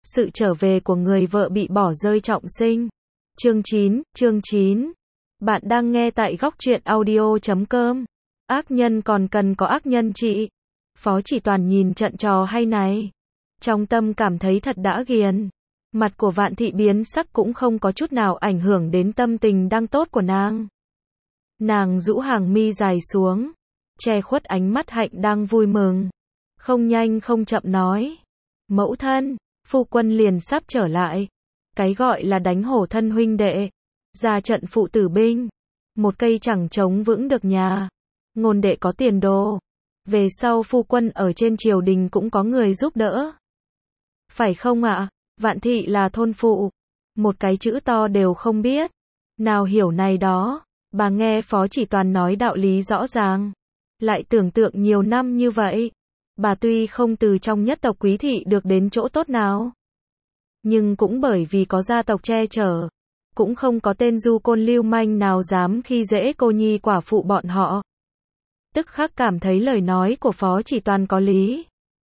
Sự trở về của người vợ bị bỏ rơi trọng sinh. Chương 9. Bạn đang nghe tại góc truyện audio.com. Ác nhân còn cần có ác nhân chị. Phó Chỉ Toàn nhìn trận trò hay này, trong tâm cảm thấy thật đã ghiền. Mặt của Vạn Thị biến sắc cũng không có chút nào ảnh hưởng đến tâm tình đang tốt của nàng. Nàng rũ hàng mi dài xuống, che khuất ánh mắt hạnh đang vui mừng. Không nhanh không chậm nói: mẫu thân, phu quân liền sắp trở lại. Cái gọi là đánh hổ thân huynh đệ, ra trận phụ tử binh. Một cây chẳng chống vững được nhà. Ngôn đệ có tiền đồ. Về sau phu quân ở trên triều đình cũng có người giúp đỡ. Phải không ạ? Vạn Thị là thôn phụ. Một cái chữ to đều không biết. Nào hiểu này đó. Bà nghe Phó Chỉ Toàn nói đạo lý rõ ràng. Lại tưởng tượng nhiều năm như vậy. Bà tuy không từ trong nhất tộc quý thị được đến chỗ tốt nào, nhưng cũng bởi vì có gia tộc che chở, cũng không có tên du côn lưu manh nào dám khi dễ cô nhi quả phụ bọn họ. Tức khắc cảm thấy lời nói của Phó Chỉ Toàn có lý.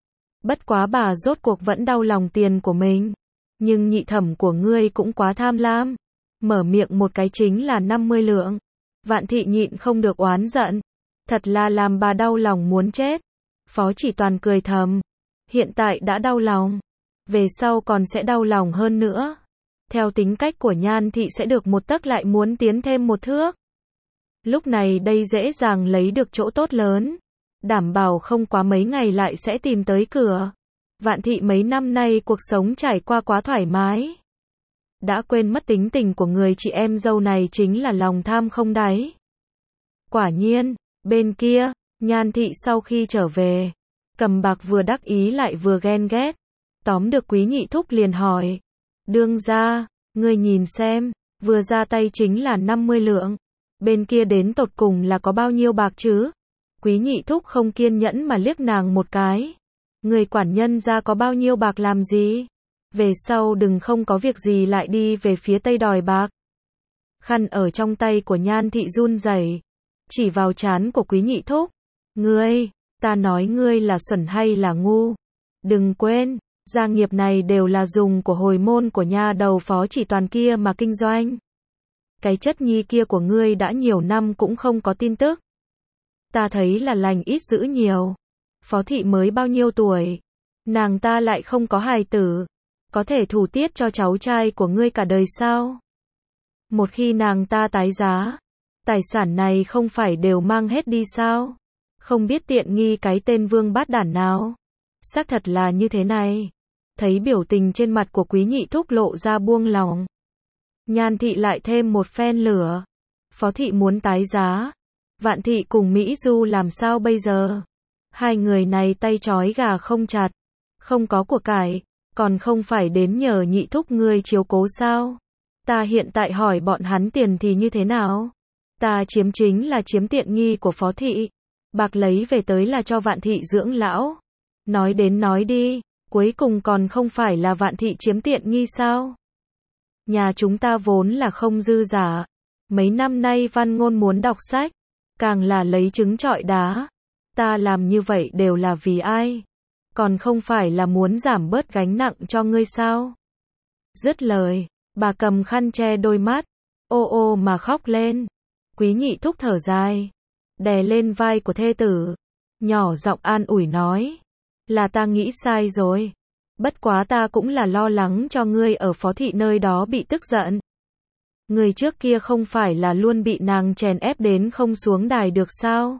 Bất quá bà rốt cuộc vẫn đau lòng tiền của mình. Nhưng nhị thẩm của ngươi cũng quá tham lam. Mở miệng một cái chính là 50 lượng. Vạn Thị nhịn không được oán giận. Thật là làm bà đau lòng muốn chết. Phó Chỉ Toàn cười thầm. Hiện tại đã đau lòng, về sau còn sẽ đau lòng hơn nữa. Theo tính cách của Nhan Thị sẽ được một tấc lại muốn tiến thêm một thước. Lúc này đây dễ dàng lấy được chỗ tốt lớn. Đảm bảo không quá mấy ngày lại sẽ tìm tới cửa. Vạn Thị mấy năm nay cuộc sống trải qua quá thoải mái. Đã quên mất tính tình của người chị em dâu này chính là lòng tham không đáy. Quả nhiên, bên kia, Nhan Thị sau khi trở về, Cầm Bạc vừa đắc ý lại vừa ghen ghét. Tóm được Quý Nhị Thúc liền hỏi: đương gia, ngươi nhìn xem, vừa ra tay chính là 50 lượng. Bên kia đến tột cùng là có bao nhiêu bạc chứ? Quý Nhị Thúc không kiên nhẫn mà liếc nàng một cái. Người quản nhân ra có bao nhiêu bạc làm gì? Về sau đừng không có việc gì lại đi về phía Tây đòi bạc. Khăn ở trong tay của Nhan Thị run rẩy, chỉ vào trán của Quý Nhị Thúc. Ngươi, ta nói ngươi là xuẩn hay là ngu? Đừng quên, gia nghiệp này đều là dùng của hồi môn của nhà đầu Phó Chỉ Toàn kia mà kinh doanh. Cái chất nhi kia của ngươi đã nhiều năm cũng không có tin tức. Ta thấy là lành ít dữ nhiều. Phó Thị mới bao nhiêu tuổi? Nàng ta lại không có hài tử. Có thể thủ tiết cho cháu trai của ngươi cả đời sao? Một khi nàng ta tái giá, tài sản này không phải đều mang hết đi sao? Không biết tiện nghi cái tên vương bát đản nào. Xác thật là như thế này. Thấy biểu tình trên mặt của Quý Nhị Thúc lộ ra buông lòng, Nhan Thị lại thêm một phen lửa. Phó Thị muốn tái giá, Vạn Thị cùng Mỹ Du làm sao bây giờ? Hai người này tay trói gà không chặt, không có của cải, còn không phải đến nhờ Nhị Thúc ngươi chiếu cố sao? Ta hiện tại hỏi bọn hắn tiền thì như thế nào? Ta chiếm chính là chiếm tiện nghi của Phó Thị. Bạc lấy về tới là cho Vạn Thị dưỡng lão. Nói đến nói đi, cuối cùng còn không phải là Vạn Thị chiếm tiện nghi sao? Nhà chúng ta vốn là không dư giả. Mấy năm nay Văn Ngôn muốn đọc sách, càng là lấy trứng trọi đá. Ta làm như vậy đều là vì ai? Còn không phải là muốn giảm bớt gánh nặng cho ngươi sao? Dứt lời, bà cầm khăn che đôi mắt, ô ô mà khóc lên. Quý Nhị Thúc thở dài, đè lên vai của thê tử, nhỏ giọng an ủi nói: là ta nghĩ sai rồi. Bất quá ta cũng là lo lắng cho ngươi ở Phó Thị nơi đó bị tức giận. Người trước kia không phải là luôn bị nàng chèn ép đến không xuống đài được sao?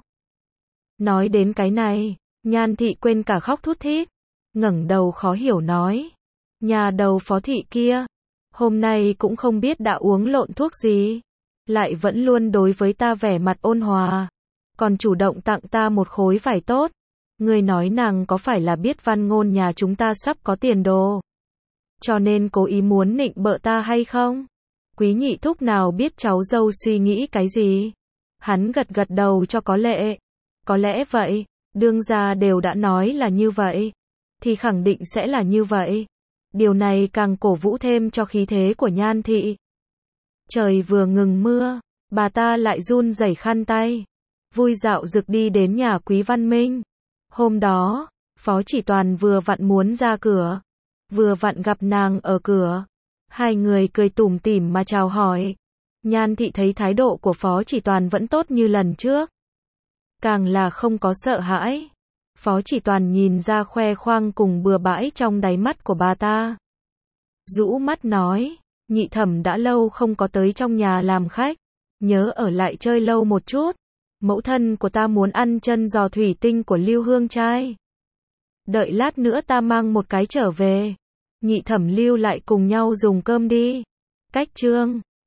Nói đến cái này, Nhan Thị quên cả khóc thút thít, ngẩng đầu khó hiểu nói: nhà đầu Phó Thị kia, hôm nay cũng không biết đã uống lộn thuốc gì, lại vẫn luôn đối với ta vẻ mặt ôn hòa, còn chủ động tặng ta một khối vải tốt. Ngươi nói nàng có phải là biết Văn Ngôn nhà chúng ta sắp có tiền đồ, cho nên cố ý muốn nịnh bợ ta hay không? Quý Nhị Thúc nào biết cháu dâu suy nghĩ cái gì? Hắn gật gật đầu cho có lệ. Có lẽ vậy, đương gia đều đã nói là như vậy, thì khẳng định sẽ là như vậy. Điều này càng cổ vũ thêm cho khí thế của Nhan Thị. Trời vừa ngừng mưa, bà ta lại run rẩy khăn tay, vui dạo dực đi đến nhà Quý Văn Minh. Hôm đó, Phó Chỉ Toàn vừa vặn muốn ra cửa, vừa vặn gặp nàng ở cửa. Hai người cười tủm tỉm mà chào hỏi. Nhan thị thấy thái độ của Phó Chỉ Toàn vẫn tốt như lần trước. Càng là không có sợ hãi. Phó Chỉ Toàn nhìn ra khoe khoang cùng bừa bãi trong đáy mắt của bà ta. Rũ mắt nói, nhị thẩm đã lâu không có tới trong nhà làm khách. Nhớ ở lại chơi lâu một chút. Mẫu thân của ta muốn ăn chân giò thủy tinh của Lưu Hương trai. Đợi lát nữa ta mang một cái trở về. Nhị thẩm lưu lại cùng nhau dùng cơm đi. Cách chương